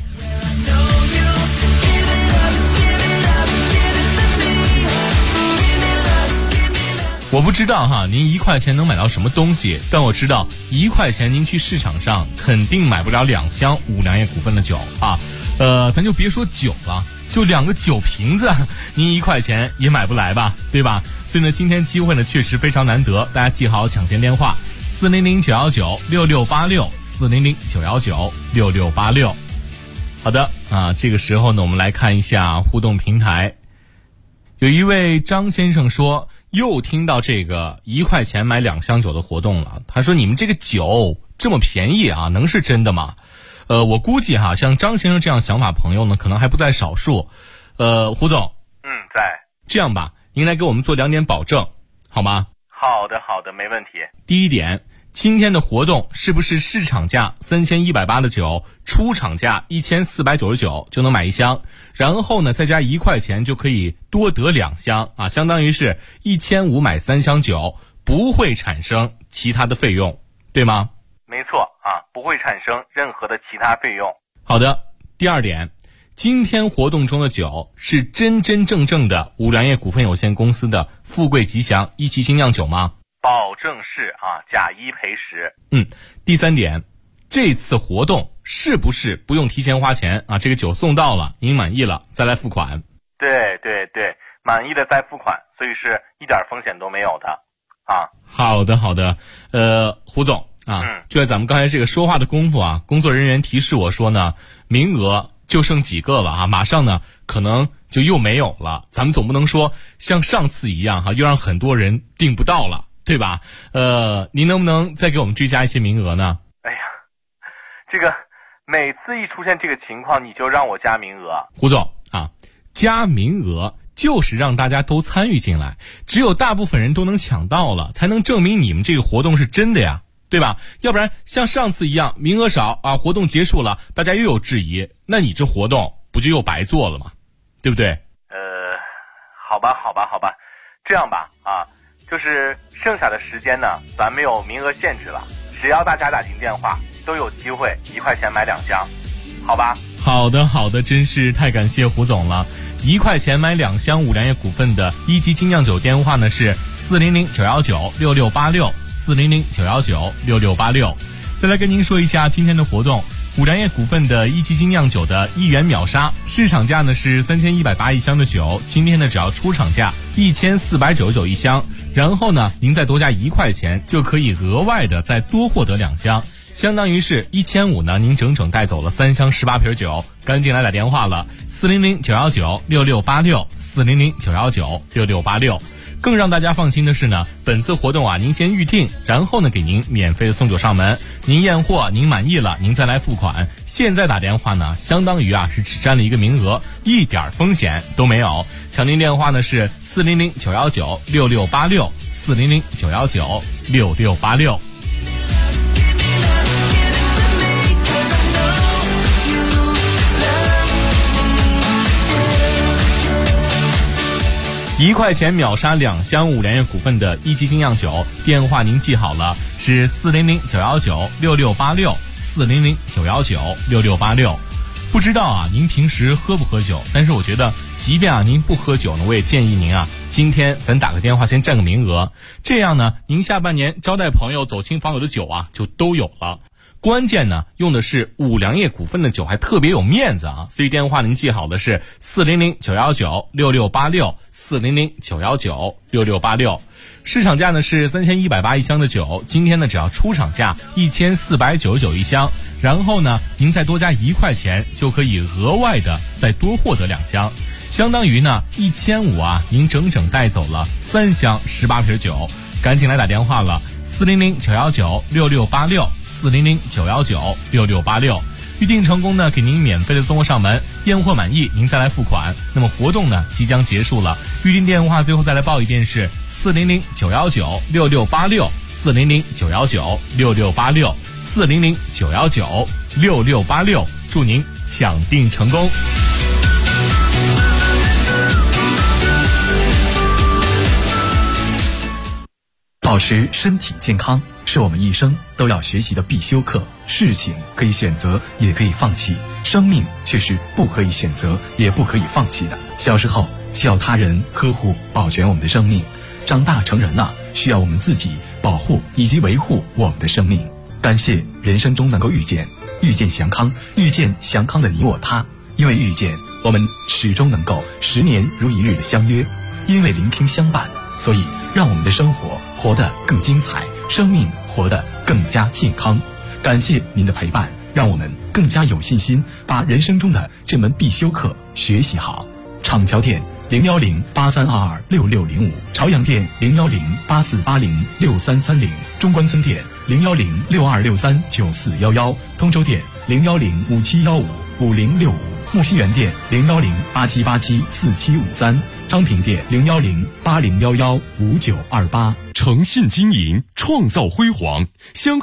我不知道您1块钱能买到什么东西，但我知道1块钱您去市场上肯定买不了2箱五粮液股份的酒咱就别说酒了，就2个酒瓶子您1块钱也买不来吧，对吧？所以呢今天机会呢确实非常难得，大家记好抢签电话400-919-6686， 400-919-6686。好的这个时候呢我们来看一下互动平台，有一位张先生说又听到这个1块钱买2箱酒的活动了，他说你们这个酒这么便宜能是真的吗？我估计像张先生这样想法朋友呢可能还不在少数。胡总在。 这样吧，您来给我们做2点保证好吗？ 好的，没问题。 第一点，今天的活动是不是市场价3180的酒，出厂价1499就能买1箱，然后呢再加1块钱就可以多得2箱相当于是1500买3箱酒，不会产生其他的费用，对吗？ 没错不会产生任何的其他费用。 好的，第二点，今天活动中的酒是真真正正的五粮液股份有限公司的富贵吉祥一汽精酿酒吗？ 保证是假1赔10。 第三点，这次活动是不是不用提前花钱啊？这个酒送到了，您满意了再来付款。 对对对，满意的再付款，所以是一点风险都没有的啊。 好的好的，胡总啊，就在咱们刚才这个说话的功夫啊，工作人员提示我说呢，名额就剩几个了啊，马上呢可能就又没有了。咱们总不能说像上次一样哈，又让很多人订不到了，对吧？您能不能再给我们追加一些名额呢？ 哎呀，这个每次一出现这个情况，你就让我加名额。 胡总啊，加名额就是让大家都参与进来，只有大部分人都能抢到了，才能证明你们这个活动是真的呀，对吧？要不然像上次一样名额少啊，活动结束了大家又有质疑，那你这活动不就又白做了吗？对不对？ 好吧，这样吧啊，就是剩下的时间呢，咱没有名额限制了，只要大家打进电话都有机会1块钱买2箱，好吧？ 好的，真是太感谢胡总了。1块钱买2箱五粮液股份的一级精酿酒，电话呢是400-919-6686，400-919-6686。再来跟您说一下今天的活动，五粮液股份的一级精酿酒的1元秒杀，市场价呢是3180一箱的酒，今天呢只要出厂价1499一箱，然后呢您再多加1块钱就可以额外的再多获得2箱，相当于是1500呢，您整整带走了3箱18瓶酒。赶紧来打电话了，400-919-6686，400-919-6686。更让大家放心的是呢，本次活动啊，您先预定，然后呢给您免费的送酒上门，您验货您满意了您再来付款。现在打电话呢，相当于啊是只占了一个名额，一点风险都没有。抢您电话呢是400-919-6686，400-919-6686。1块钱秒杀2箱五粮液股份的一级精酿酒，电话您记好了，是400-919-6686，400-919-6686。不知道啊，您平时喝不喝酒？但是我觉得，即便啊您不喝酒呢，我也建议您啊，今天咱打个电话先占个名额，这样呢，您下半年招待朋友、走亲访友的酒啊，就都有了。关键呢，用的是五粮液股份的酒，还特别有面子啊！所以电话您记好的是400-919-6686，400-919-6686。市场价呢是3180一箱的酒，今天呢只要出厂价1499一箱，然后呢您再多加1块钱就可以额外的再多获得2箱，相当于呢1500啊，您整整带走了3箱18瓶酒。赶紧来打电话了，400-919-6686，400-919-6686。预定成功呢，给您免费的送货上门，验货满意您再来付款。那么活动呢即将结束了，预定电话最后再来报一遍是400-919-6686，400-919-6686，400-919-6686。祝您抢订成功。 保持身体健康是我们一生都要学习的必修课。事情可以选择，也可以放弃，生命却是不可以选择，也不可以放弃的。小时候需要他人呵护保全我们的生命，长大成人了，需要我们自己保护以及维护我们的生命。感谢人生中能够遇见祥康，遇见祥康的你我他。因为遇见，我们始终能够10年如一日的相约；因为聆听相伴，所以让我们的生活活得更精彩，生命活得更加健康。感谢您的陪伴，让我们更加有信心把人生中的这门必修课学习好。厂桥店010-8322-6605，朝阳店010-8480-6330，中关村店010-6263-9411，通州店010-5715-5065，木樨园店010-8787-4753，张平店010-8011-5928。 诚信经营，创造辉煌。